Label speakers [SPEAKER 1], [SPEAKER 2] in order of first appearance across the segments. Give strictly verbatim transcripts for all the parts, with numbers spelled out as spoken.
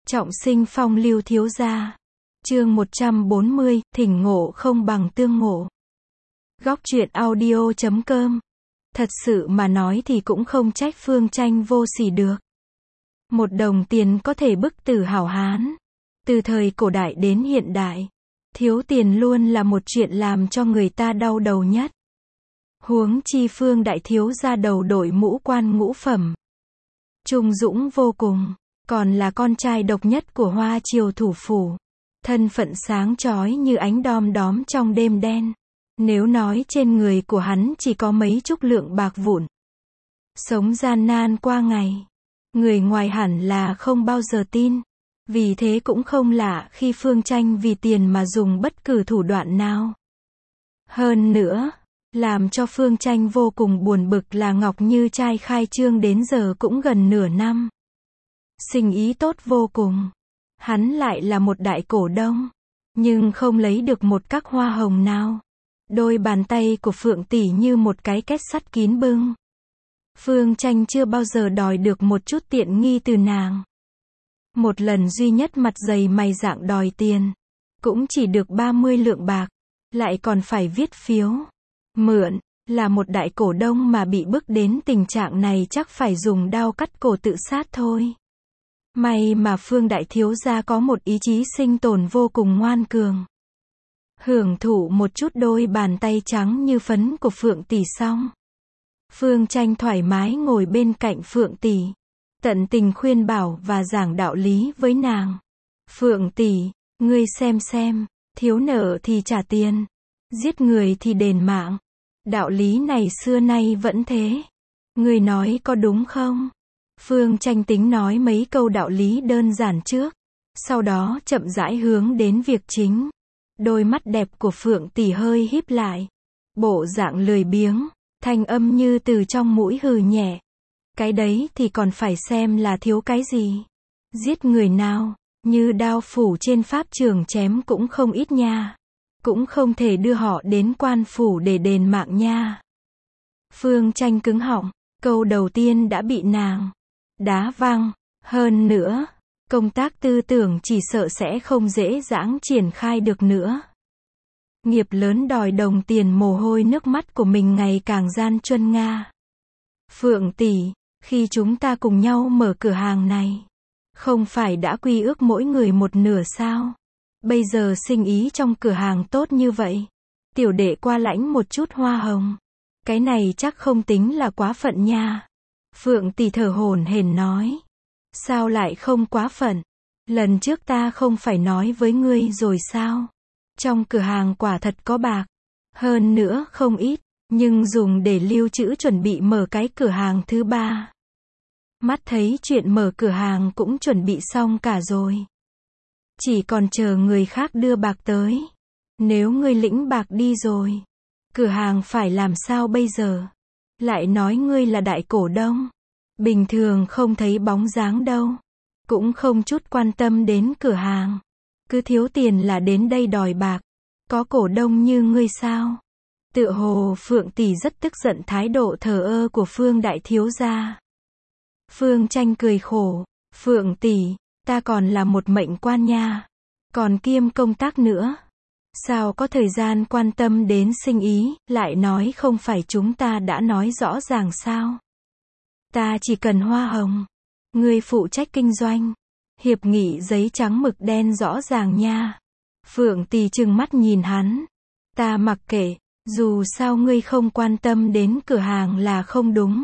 [SPEAKER 1] Trọng sinh phong lưu thiếu gia. Chương một trăm bốn mươi, thỉnh ngộ không bằng tương ngộ. Góc truyện audio chấm com. Thật sự mà nói thì cũng không trách Phương Tranh vô sỉ được. Một đồng tiền có thể bức tử hảo hán. Từ thời cổ đại đến hiện đại, thiếu tiền luôn là một chuyện làm cho người ta đau đầu nhất. Huống chi Phương đại thiếu gia đầu đội mũ quan ngũ phẩm, trung dũng vô cùng, còn là con trai độc nhất của Hoa Triều thủ phủ. Thân phận sáng chói như ánh đom đóm trong đêm đen. Nếu nói trên người của hắn chỉ có mấy chục lượng bạc vụn, sống gian nan qua ngày, người ngoài hẳn là không bao giờ tin. Vì thế cũng không lạ khi Phương Tranh vì tiền mà dùng bất cứ thủ đoạn nào. Hơn nữa, làm cho Phương Tranh vô cùng buồn bực là Ngọc Như Trai khai trương đến giờ cũng gần nửa năm. Sinh ý tốt vô cùng. Hắn lại là một đại cổ đông, nhưng không lấy được một các hoa hồng nào. Đôi bàn tay của Phượng tỷ như một cái két sắt kín bưng. Phương Tranh chưa bao giờ đòi được một chút tiện nghi từ nàng. Một lần duy nhất mặt dày mày dạng đòi tiền, cũng chỉ được ba mươi lượng bạc, lại còn phải viết phiếu mượn. Là một đại cổ đông mà bị bức đến tình trạng này chắc phải dùng đao cắt cổ tự sát thôi. May mà Phương đại thiếu gia có một ý chí sinh tồn vô cùng ngoan cường. Hưởng thụ một chút đôi bàn tay trắng như phấn của Phượng tỷ xong, Phương Tranh thoải mái ngồi bên cạnh Phượng tỷ, tận tình khuyên bảo và giảng đạo lý với nàng. Phượng tỷ, ngươi xem xem, thiếu nợ thì trả tiền, giết người thì đền mạng. Đạo lý này xưa nay vẫn thế. Ngươi nói có đúng không? Phương Tranh tính nói mấy câu đạo lý đơn giản trước, sau đó chậm rãi hướng đến việc chính. Đôi mắt đẹp của Phượng tỷ hơi híp lại, bộ dạng lười biếng, thanh âm như từ trong mũi hừ nhẹ. Cái đấy thì còn phải xem là thiếu cái gì. Giết người nào, như đao phủ trên pháp trường chém cũng không ít nha. Cũng không thể đưa họ đến quan phủ để đền mạng nha. Phương Tranh cứng họng, câu đầu tiên đã bị nàng đá văng. Hơn nữa, công tác tư tưởng chỉ sợ sẽ không dễ dàng triển khai được nữa. Nghiệp lớn đòi đồng tiền, mồ hôi nước mắt của mình ngày càng gian truân nga. Phượng tỷ, khi chúng ta cùng nhau mở cửa hàng này, không phải đã quy ước mỗi người một nửa sao? Bây giờ sinh ý trong cửa hàng tốt như vậy, tiểu đệ qua lãnh một chút hoa hồng. Cái này chắc không tính là quá phận nha. Phượng tỷ thở hổn hển nói. Sao lại không quá phận? Lần trước ta không phải nói với ngươi rồi sao? Trong cửa hàng quả thật có bạc. Hơn nữa không ít, nhưng dùng để lưu trữ chuẩn bị mở cái cửa hàng thứ ba. Mắt thấy chuyện mở cửa hàng cũng chuẩn bị xong cả rồi. Chỉ còn chờ người khác đưa bạc tới. Nếu ngươi lĩnh bạc đi rồi, cửa hàng phải làm sao bây giờ? Lại nói ngươi là đại cổ đông, bình thường không thấy bóng dáng đâu, cũng không chút quan tâm đến cửa hàng, cứ thiếu tiền là đến đây đòi bạc. Có cổ đông như ngươi sao? Tựa hồ Phượng tỷ rất tức giận thái độ thờ ơ của Phương đại thiếu gia. Phương Tranh cười khổ. Phượng tỷ, ta còn là một mệnh quan nha, còn kiêm công tác nữa, sao có thời gian quan tâm đến sinh ý? Lại nói không phải chúng ta đã nói rõ ràng sao? Ta chỉ cần hoa hồng, ngươi phụ trách kinh doanh. Hiệp nghị giấy trắng mực đen rõ ràng nha. Phượng tỷ trừng mắt nhìn hắn. Ta mặc kệ, dù sao ngươi không quan tâm đến cửa hàng là không đúng.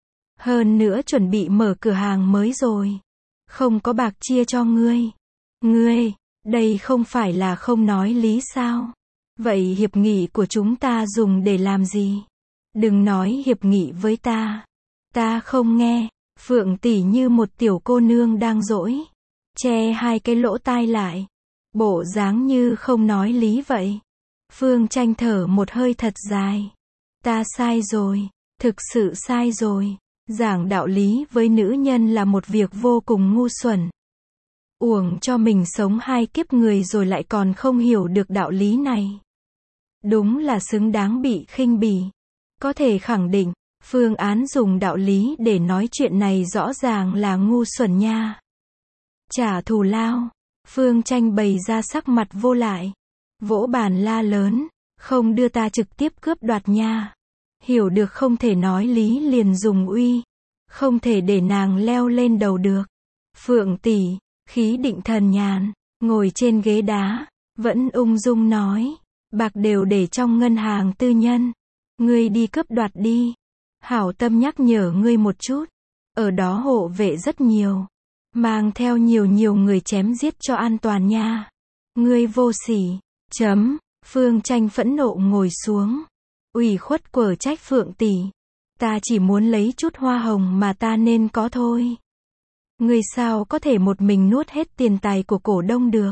[SPEAKER 1] Hơn nữa chuẩn bị mở cửa hàng mới rồi, không có bạc chia cho ngươi. Ngươi, đây không phải là không nói lý sao? Vậy hiệp nghị của chúng ta dùng để làm gì? Đừng nói hiệp nghị với ta. Ta không nghe. Phượng tỷ như một tiểu cô nương đang dỗi, che hai cái lỗ tai lại, bộ dáng như không nói lý vậy. Phương Tranh thở một hơi thật dài. Ta sai rồi, thực sự sai rồi. Giảng đạo lý với nữ nhân là một việc vô cùng ngu xuẩn. Uổng cho mình sống hai kiếp người rồi lại còn không hiểu được đạo lý này. Đúng là xứng đáng bị khinh bỉ. Có thể khẳng định, phương án dùng đạo lý để nói chuyện này rõ ràng là ngu xuẩn nha. Trả thù lao. Phương Tranh bày ra sắc mặt vô lại. Vỗ bàn la lớn. Không đưa ta trực tiếp cướp đoạt nha. Hiểu được không thể nói lý liền dùng uy. Không thể để nàng leo lên đầu được. Phượng tỷ, khí định thần nhàn, ngồi trên ghế đá, vẫn ung dung nói. Bạc đều để trong ngân hàng tư nhân. Ngươi đi cướp đoạt đi. Hảo tâm nhắc nhở ngươi một chút. Ở đó hộ vệ rất nhiều. Mang theo nhiều nhiều người chém giết cho an toàn nha. Ngươi vô sỉ. Chấm. Phương Tranh phẫn nộ ngồi xuống. Ủy khuất quở trách Phượng tỷ. Ta chỉ muốn lấy chút hoa hồng mà ta nên có thôi. Ngươi sao có thể một mình nuốt hết tiền tài của cổ đông được.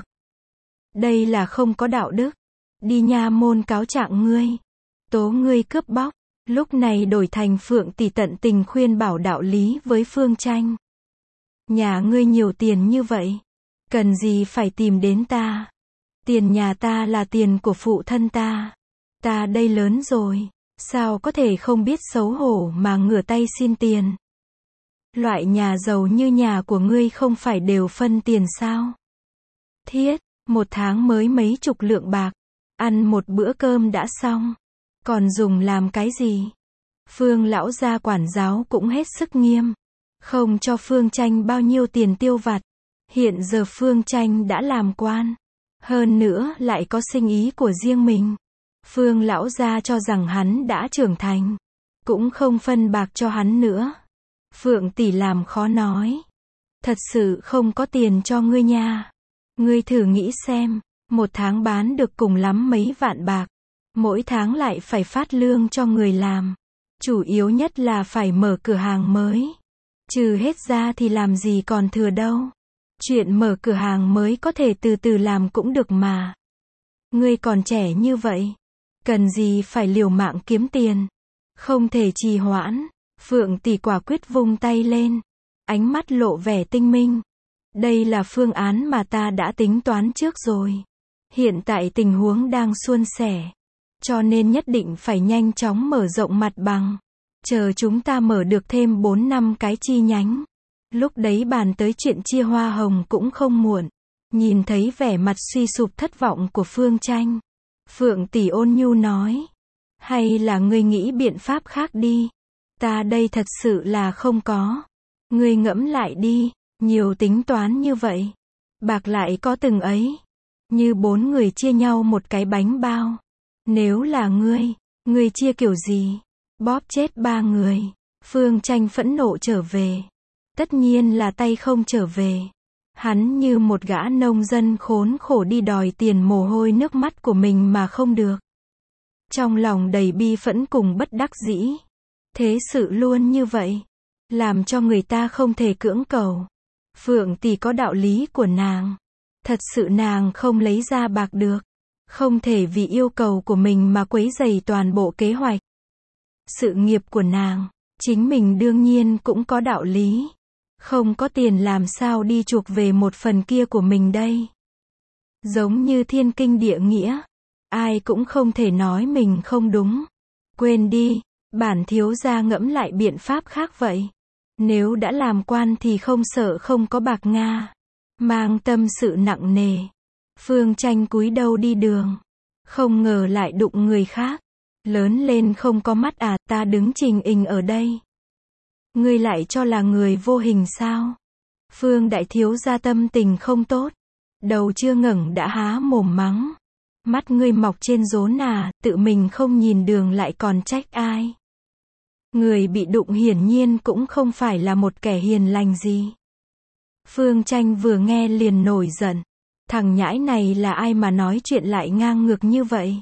[SPEAKER 1] Đây là không có đạo đức. Đi nha môn cáo trạng ngươi. Tố ngươi cướp bóc. Lúc này đổi thành Phượng tỷ tận tình khuyên bảo đạo lý với Phương Tranh. Nhà ngươi nhiều tiền như vậy. Cần gì phải tìm đến ta. Tiền nhà ta là tiền của phụ thân ta. Ta đây lớn rồi. Sao có thể không biết xấu hổ mà ngửa tay xin tiền. Loại nhà giàu như nhà của ngươi không phải đều phân tiền sao? Thiết, một tháng mới mấy chục lượng bạc. Ăn một bữa cơm đã xong. Còn dùng làm cái gì? Phương lão gia quản giáo cũng hết sức nghiêm. Không cho Phương Tranh bao nhiêu tiền tiêu vặt. Hiện giờ Phương Tranh đã làm quan. Hơn nữa lại có sinh ý của riêng mình. Phương lão gia cho rằng hắn đã trưởng thành. Cũng không phân bạc cho hắn nữa. Phượng tỷ làm khó nói. Thật sự không có tiền cho ngươi nha. Ngươi thử nghĩ xem. Một tháng bán được cùng lắm mấy vạn bạc. Mỗi tháng lại phải phát lương cho người làm. Chủ yếu nhất là phải mở cửa hàng mới. Trừ hết ra thì làm gì còn thừa đâu. Chuyện mở cửa hàng mới có thể từ từ làm cũng được mà. Ngươi còn trẻ như vậy. Cần gì phải liều mạng kiếm tiền. Không thể trì hoãn. Phượng tỷ quả quyết vung tay lên. Ánh mắt lộ vẻ tinh minh. Đây là phương án mà ta đã tính toán trước rồi. Hiện tại tình huống đang suôn sẻ. Cho nên nhất định phải nhanh chóng mở rộng mặt bằng. Chờ chúng ta mở được thêm bốn năm cái chi nhánh. Lúc đấy bàn tới chuyện chia hoa hồng cũng không muộn. Nhìn thấy vẻ mặt suy sụp thất vọng của Phương Tranh. Phượng tỷ ôn nhu nói. Hay là ngươi nghĩ biện pháp khác đi. Ta đây thật sự là không có. Ngươi ngẫm lại đi. Nhiều tính toán như vậy. Bạc lại có từng ấy. Như bốn người chia nhau một cái bánh bao. Nếu là ngươi, ngươi chia kiểu gì? Bóp chết ba người. Phương Tranh phẫn nộ trở về. Tất nhiên là tay không trở về. Hắn như một gã nông dân khốn khổ đi đòi tiền mồ hôi nước mắt của mình mà không được. Trong lòng đầy bi phẫn cùng bất đắc dĩ. Thế sự luôn như vậy. Làm cho người ta không thể cưỡng cầu. Phượng tỷ có đạo lý của nàng. Thật sự nàng không lấy ra bạc được. Không thể vì yêu cầu của mình mà quấy rầy toàn bộ kế hoạch. Sự nghiệp của nàng, chính mình đương nhiên cũng có đạo lý. Không có tiền làm sao đi chuộc về một phần kia của mình đây. Giống như thiên kinh địa nghĩa. Ai cũng không thể nói mình không đúng. Quên đi, bản thiếu gia ngẫm lại biện pháp khác vậy. Nếu đã làm quan thì không sợ không có bạc Nga. Mang tâm sự nặng nề. Phương Tranh cúi đầu đi đường. Không ngờ lại đụng người khác. Lớn lên không có mắt à, ta đứng trình hình ở đây. Ngươi lại cho là người vô hình sao? Phương đại thiếu gia tâm tình không tốt. Đầu chưa ngẩng đã há mồm mắng. Mắt ngươi mọc trên rốn à, tự mình không nhìn đường lại còn trách ai? Người bị đụng hiển nhiên cũng không phải là một kẻ hiền lành gì. Phương Tranh vừa nghe liền nổi giận. Thằng nhãi này là ai mà nói chuyện lại ngang ngược như vậy?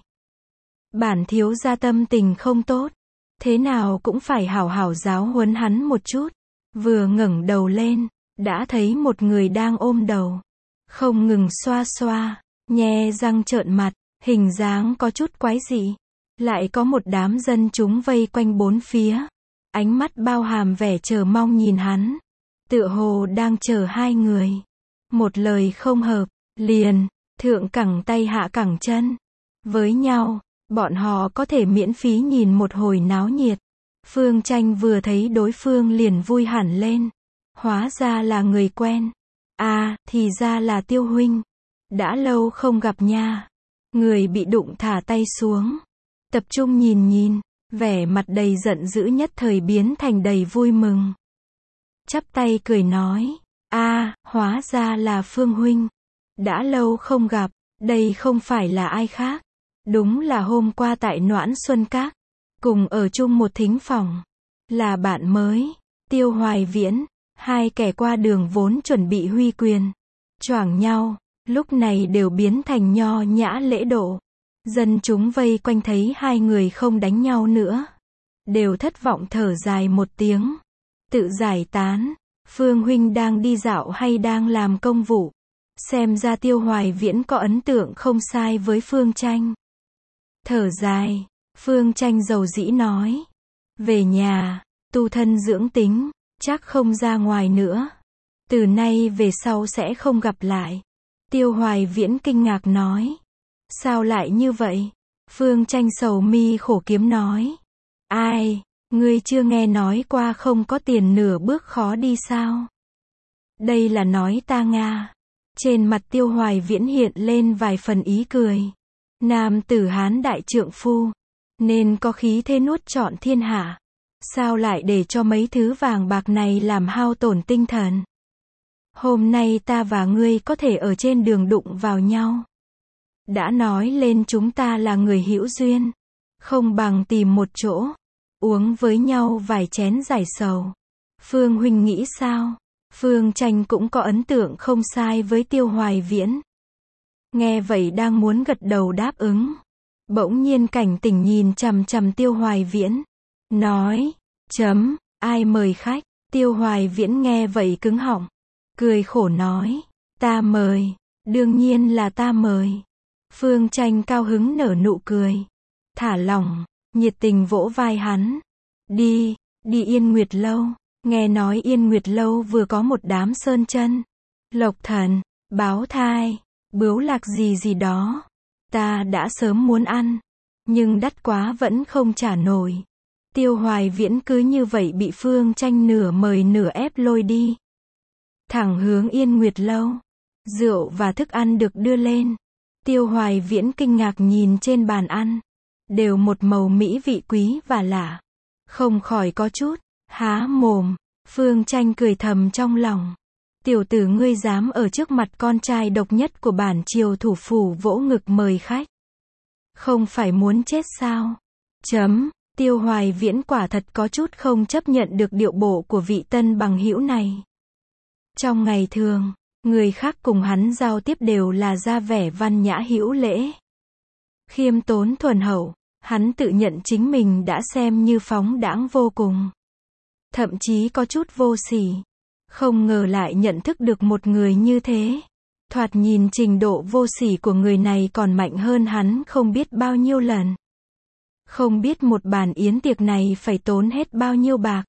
[SPEAKER 1] Bản thiếu gia tâm tình không tốt. Thế nào cũng phải hảo hảo giáo huấn hắn một chút. Vừa ngẩng đầu lên, đã thấy một người đang ôm đầu. Không ngừng xoa xoa, nhe răng trợn mặt, hình dáng có chút quái dị. Lại có một đám dân chúng vây quanh bốn phía. Ánh mắt bao hàm vẻ chờ mong nhìn hắn. Tựa hồ đang chờ hai người. Một lời không hợp, liền, thượng cẳng tay hạ cẳng chân. Với nhau, bọn họ có thể miễn phí nhìn một hồi náo nhiệt. Phương Tranh vừa thấy đối phương liền vui hẳn lên. Hóa ra là người quen. À, thì ra là Tiêu huynh. Đã lâu không gặp nha. Người bị đụng thả tay xuống. Tập trung nhìn nhìn, vẻ mặt đầy giận dữ nhất thời biến thành đầy vui mừng. Chắp tay cười nói, a, hóa ra là Phương huynh. Đã lâu không gặp, đây không phải là ai khác. Đúng là hôm qua tại Noãn Xuân Các, cùng ở chung một thính phòng. Là bạn mới, Tiêu Hoài Viễn. Hai kẻ qua đường vốn chuẩn bị huy quyền, choảng nhau, lúc này đều biến thành nho nhã lễ độ. Dân chúng vây quanh thấy hai người không đánh nhau nữa, đều thất vọng thở dài một tiếng, tự giải tán. Phương huynh đang đi dạo hay đang làm công vụ? Xem ra Tiêu Hoài Viễn có ấn tượng không sai với Phương Tranh. Thở dài, Phương Tranh dầu dĩ nói, về nhà, tu thân dưỡng tính, chắc không ra ngoài nữa. Từ nay về sau sẽ không gặp lại. Tiêu Hoài Viễn kinh ngạc nói, sao lại như vậy? Phương Tranh sầu mi khổ kiếm nói, ai, ngươi chưa nghe nói qua không có tiền nửa bước khó đi sao? Đây là nói ta Nga. Trên mặt Tiêu Hoài Viễn hiện lên vài phần ý cười. Nam tử Hán đại trượng phu, nên có khí thế nuốt trọn thiên hạ. Sao lại để cho mấy thứ vàng bạc này làm hao tổn tinh thần? Hôm nay ta và ngươi có thể ở trên đường đụng vào nhau. Đã nói lên chúng ta là người hữu duyên. Không bằng tìm một chỗ, uống với nhau vài chén giải sầu. Phương huynh nghĩ sao? Phương Tranh cũng có ấn tượng không sai với Tiêu Hoài Viễn. Nghe vậy đang muốn gật đầu đáp ứng. Bỗng nhiên cảnh tỉnh nhìn chằm chằm Tiêu Hoài Viễn. Nói, chấm, ai mời khách? Tiêu Hoài Viễn nghe vậy cứng họng. Cười khổ nói, ta mời, đương nhiên là ta mời. Phương Tranh cao hứng nở nụ cười. Thả lỏng, nhiệt tình vỗ vai hắn. Đi, đi Yên Nguyệt Lâu. Nghe nói Yên Nguyệt Lâu vừa có một đám sơn chân, lộc thần, báo thai, bướu lạc gì gì đó. Ta đã sớm muốn ăn, nhưng đắt quá vẫn không trả nổi. Tiêu Hoài Viễn cứ như vậy bị Phương Tranh nửa mời nửa ép lôi đi. Thẳng hướng Yên Nguyệt Lâu. Rượu và thức ăn được đưa lên. Tiêu Hoài Viễn kinh ngạc nhìn trên bàn ăn. Đều một màu mỹ vị quý và lạ. Không khỏi có chút há mồm. Phương Tranh cười thầm trong lòng. Tiểu tử ngươi dám ở trước mặt con trai độc nhất của bản triều thủ phủ vỗ ngực mời khách. Không phải muốn chết sao? Chấm. Tiêu Hoài Viễn quả thật có chút không chấp nhận được điệu bộ của vị tân bằng hữu này. Trong ngày thường, người khác cùng hắn giao tiếp đều là ra vẻ văn nhã hữu lễ, khiêm tốn thuần hậu. Hắn tự nhận chính mình đã xem như phóng đãng vô cùng, thậm chí có chút vô sỉ. Không ngờ lại nhận thức được một người như thế. Thoạt nhìn trình độ vô sỉ của người này còn mạnh hơn hắn không biết bao nhiêu lần. Không biết một bàn yến tiệc này phải tốn hết bao nhiêu bạc.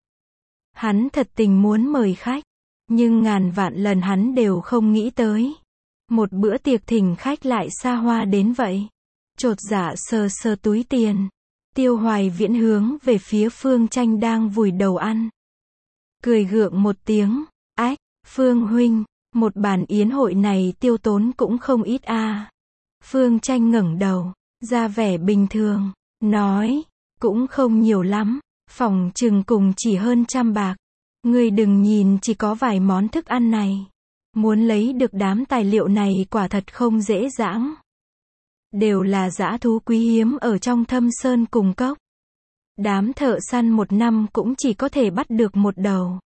[SPEAKER 1] Hắn thật tình muốn mời khách, nhưng ngàn vạn lần hắn đều không nghĩ tới. Một bữa tiệc thỉnh khách lại xa hoa đến vậy. Chột dạ sờ sờ túi tiền. Tiêu Hoài Viễn hướng về phía Phương Tranh đang vùi đầu ăn. Cười gượng một tiếng. Ách, Phương huynh, một bàn yến hội này tiêu tốn cũng không ít a. À. Phương Tranh ngẩng đầu, ra vẻ bình thường, nói, cũng không nhiều lắm, phòng chừng cùng chỉ hơn trăm bạc. Ngươi đừng nhìn chỉ có vài món thức ăn này. Muốn lấy được đám tài liệu này quả thật không dễ dàng. Đều là dã thú quý hiếm ở trong thâm sơn cùng cốc. Đám thợ săn một năm cũng chỉ có thể bắt được một đầu.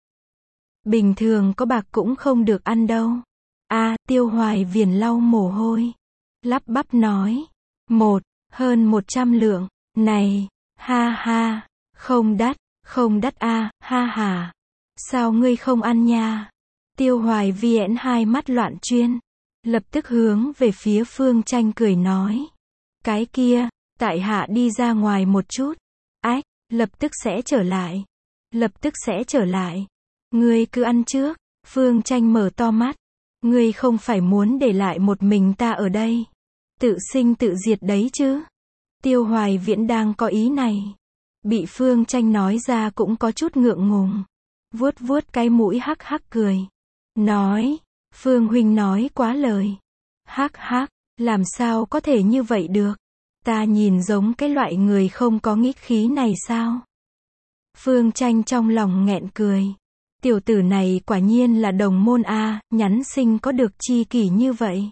[SPEAKER 1] Bình thường có bạc cũng không được ăn đâu. A, à, Tiêu Hoài Viễn lau mồ hôi. Lắp bắp nói. Một, hơn một trăm lượng. Này, ha ha, không đắt, không đắt a, à, ha ha. Sao ngươi không ăn nha? Tiêu Hoài Viễn hai mắt loạn chuyên. Lập tức hướng về phía Phương Tranh cười nói. Cái kia, tại hạ đi ra ngoài một chút. Ách, lập tức sẽ trở lại. Lập tức sẽ trở lại. Ngươi cứ ăn trước. Phương Tranh mở to mắt. Ngươi không phải muốn để lại một mình ta ở đây. Tự sinh tự diệt đấy chứ. Tiêu Hoài Viễn đang có ý này. Bị Phương Tranh nói ra cũng có chút ngượng ngùng. Vuốt vuốt cái mũi hắc hắc cười. Nói, Phương huynh nói quá lời. Hắc hắc, làm sao có thể như vậy được? Ta nhìn giống cái loại người không có nghĩa khí này sao? Phương Tranh trong lòng nghẹn cười. Tiểu tử này quả nhiên là đồng môn a, nhắn sinh có được chi kỷ như vậy.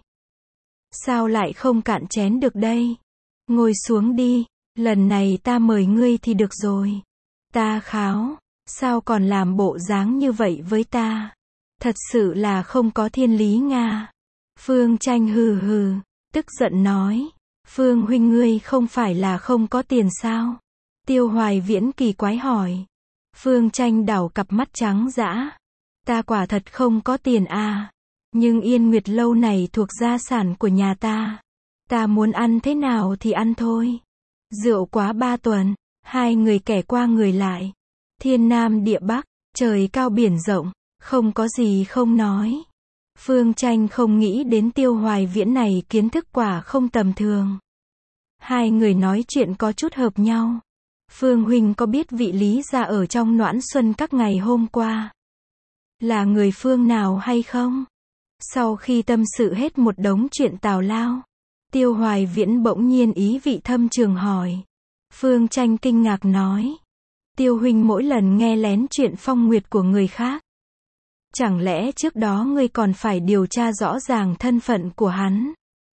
[SPEAKER 1] Sao lại không cạn chén được đây? Ngồi xuống đi, lần này ta mời ngươi thì được rồi. Ta kháo, sao còn làm bộ dáng như vậy với ta? Thật sự là không có thiên lý nga. Phương Tranh hừ hừ, tức giận nói. Phương huynh ngươi không phải là không có tiền sao? Tiêu Hoài Viễn kỳ quái hỏi. Phương Tranh đảo cặp mắt trắng dã. Ta quả thật không có tiền à. Nhưng Yên Nguyệt lâu này thuộc gia sản của nhà ta. Ta muốn ăn thế nào thì ăn thôi. Rượu quá ba tuần, hai người kẻ qua người lại. Thiên Nam địa Bắc, trời cao biển rộng, không có gì không nói. Phương Tranh không nghĩ đến Tiêu Hoài Viễn này kiến thức quả không tầm thường. Hai người nói chuyện có chút hợp nhau. Phương huynh có biết vị Lý gia ở trong Noãn Xuân các ngày hôm qua là người phương nào hay không? Sau khi tâm sự hết một đống chuyện tào lao, Tiêu Hoài Viễn bỗng nhiên ý vị thâm trường hỏi. Phương Tranh kinh ngạc nói. Tiêu huynh mỗi lần nghe lén chuyện phong nguyệt của người khác. Chẳng lẽ trước đó ngươi còn phải điều tra rõ ràng thân phận của hắn?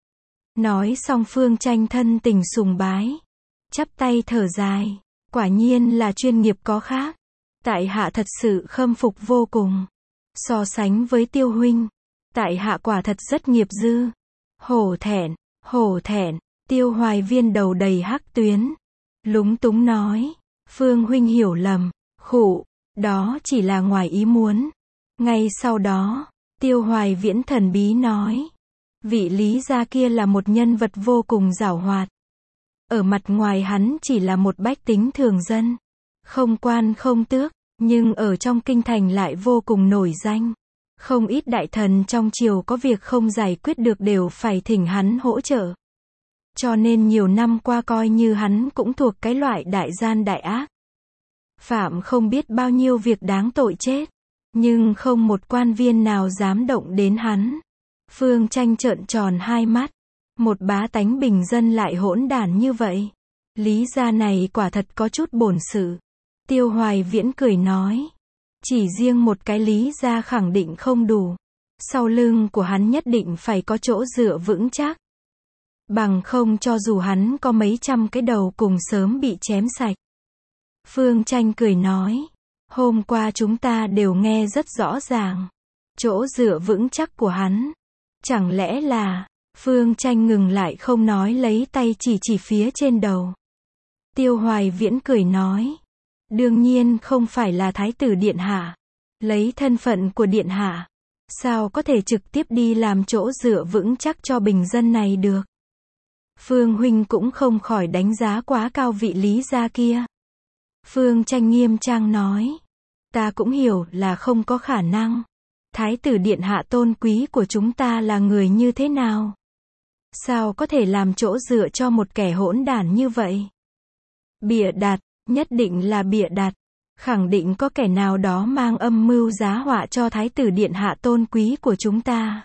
[SPEAKER 1] Nói xong Phương Tranh thân tình sùng bái. Chắp tay thở dài. Quả nhiên là chuyên nghiệp có khác. Tại hạ thật sự khâm phục vô cùng. So sánh với Tiêu huynh, tại hạ quả thật rất nghiệp dư. Hổ thẹn, hổ thẹn. Tiêu Hoài Viên đầu đầy hắc tuyến. Lúng túng nói. Phương huynh hiểu lầm. Khụ, đó chỉ là ngoài ý muốn. Ngay sau đó, Tiêu Hoài Viễn thần bí nói. Vị Lý gia kia là một nhân vật vô cùng giảo hoạt. Ở mặt ngoài hắn chỉ là một bách tính thường dân. Không quan không tước, nhưng ở trong kinh thành lại vô cùng nổi danh. Không ít đại thần trong triều có việc không giải quyết được đều phải thỉnh hắn hỗ trợ. Cho nên nhiều năm qua coi như hắn cũng thuộc cái loại đại gian đại ác. Phạm không biết bao nhiêu việc đáng tội chết. Nhưng không một quan viên nào dám động đến hắn. Phương Tranh trợn tròn hai mắt. Một bá tánh bình dân lại hỗn đản như vậy. Lý gia này quả thật có chút bổn sự. Tiêu Hoài Viễn cười nói. Chỉ riêng một cái Lý gia khẳng định không đủ. Sau lưng của hắn nhất định phải có chỗ dựa vững chắc. Bằng không cho dù hắn có mấy trăm cái đầu cùng sớm bị chém sạch. Phương Tranh cười nói. Hôm qua chúng ta đều nghe rất rõ ràng. Chỗ dựa vững chắc của hắn. Chẳng lẽ là... Phương Tranh ngừng lại không nói lấy tay chỉ chỉ phía trên đầu. Tiêu Hoài Viễn cười nói. Đương nhiên không phải là Thái tử Điện Hạ. Lấy thân phận của Điện Hạ. Sao có thể trực tiếp đi làm chỗ dựa vững chắc cho bình dân này được. Phương huynh cũng không khỏi đánh giá quá cao vị Lý gia kia. Phương Tranh nghiêm trang nói. Ta cũng hiểu là không có khả năng. Thái tử Điện Hạ tôn quý của chúng ta là người như thế nào? Sao có thể làm chỗ dựa cho một kẻ hỗn đản như vậy? Bịa đặt, nhất định là bịa đặt. Khẳng định có kẻ nào đó mang âm mưu giá họa cho Thái tử Điện Hạ tôn quý của chúng ta.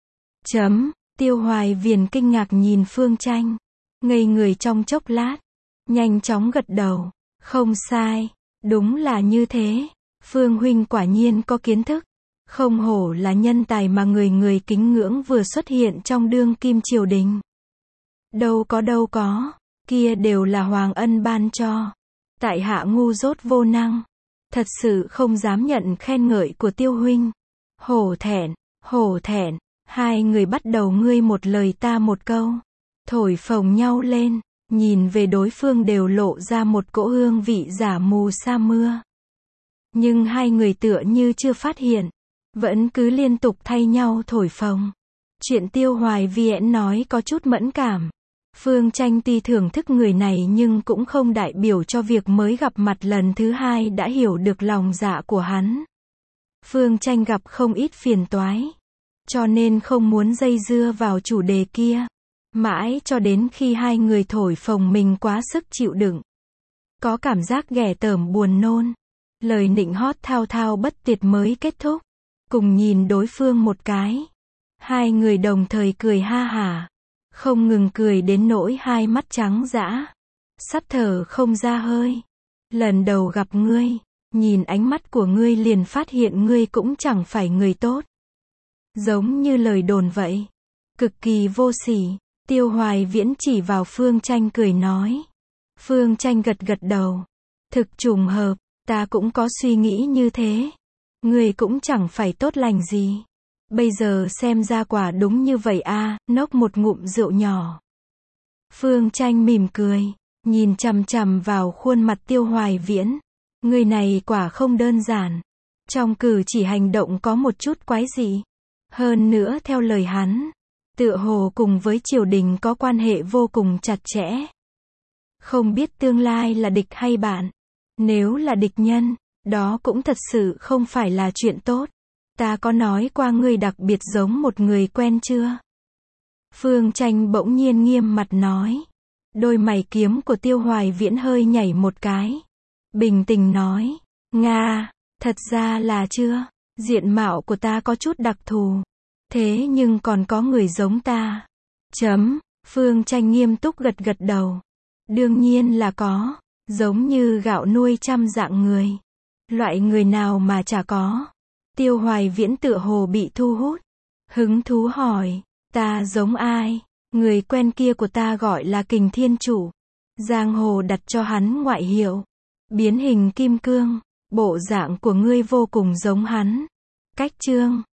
[SPEAKER 1] Chấm, Tiêu Hoài Viền kinh ngạc nhìn Phương Tranh. Ngây người trong chốc lát. Nhanh chóng gật đầu. Không sai, đúng là như thế. Phương huynh quả nhiên có kiến thức. Không hổ là nhân tài mà người người kính ngưỡng vừa xuất hiện trong đương kim triều đình. Đâu có đâu có, kia đều là Hoàng Ân ban cho. Tại hạ ngu dốt vô năng. Thật sự không dám nhận khen ngợi của Tiêu huynh. Hổ thẹn, hổ thẹn, hai người bắt đầu ngươi một lời ta một câu. Thổi phồng nhau lên, nhìn về đối phương đều lộ ra một cỗ hương vị giả mù sa mưa. Nhưng hai người tựa như chưa phát hiện. Vẫn cứ liên tục thay nhau thổi phồng. Chuyện Tiêu Hoài Viễn nói có chút mẫn cảm. Phương Tranh tuy thưởng thức người này nhưng cũng không đại biểu cho việc mới gặp mặt lần thứ hai đã hiểu được lòng dạ của hắn. Phương Tranh gặp không ít phiền toái. Cho nên không muốn dây dưa vào chủ đề kia. Mãi cho đến khi hai người thổi phồng mình quá sức chịu đựng. Có cảm giác ghẻ tởm buồn nôn. Lời nịnh hót thao thao bất tuyệt mới kết thúc. cùng nhìn đối phương một cái. Hai người đồng thời cười ha hả, không ngừng cười đến nỗi hai mắt trắng dã, sắp thở không ra hơi. Lần đầu gặp ngươi, nhìn ánh mắt của ngươi liền phát hiện ngươi cũng chẳng phải người tốt. Giống như lời đồn vậy. Cực kỳ vô sỉ. Tiêu Hoài Viễn chỉ vào Phương Tranh cười nói. Phương Tranh gật gật đầu. Thực trùng hợp, ta cũng có suy nghĩ như thế. Ngươi cũng chẳng phải tốt lành gì. Bây giờ xem ra quả đúng như vậy a, nốc một ngụm rượu nhỏ. Phương Tranh mỉm cười, nhìn chằm chằm vào khuôn mặt Tiêu Hoài Viễn. Người này quả không đơn giản. Trong cử chỉ hành động có một chút quái dị. Hơn nữa theo lời hắn, tựa hồ cùng với triều đình có quan hệ vô cùng chặt chẽ. Không biết tương lai là địch hay bạn. Nếu là địch nhân, đó cũng thật sự không phải là chuyện tốt. Ta có nói qua ngươi đặc biệt giống một người quen chưa? Phương Tranh bỗng nhiên nghiêm mặt nói. Đôi mày kiếm của Tiêu Hoài Viễn hơi nhảy một cái. Bình tĩnh nói. Nga, thật ra là chưa. Diện mạo của ta có chút đặc thù. Thế nhưng còn có người giống ta. Chấm. Phương Tranh nghiêm túc gật gật đầu. Đương nhiên là có. Giống như gạo nuôi trăm dạng người. Loại người nào mà chả có. Tiêu Hoài Viễn tựa hồ bị thu hút. Hứng thú hỏi. Ta giống ai? Người quen kia của ta gọi là Kình Thiên Chủ. Giang hồ đặt cho hắn ngoại hiệu. Biến hình kim cương. Bộ dạng của ngươi vô cùng giống hắn. Cách chương.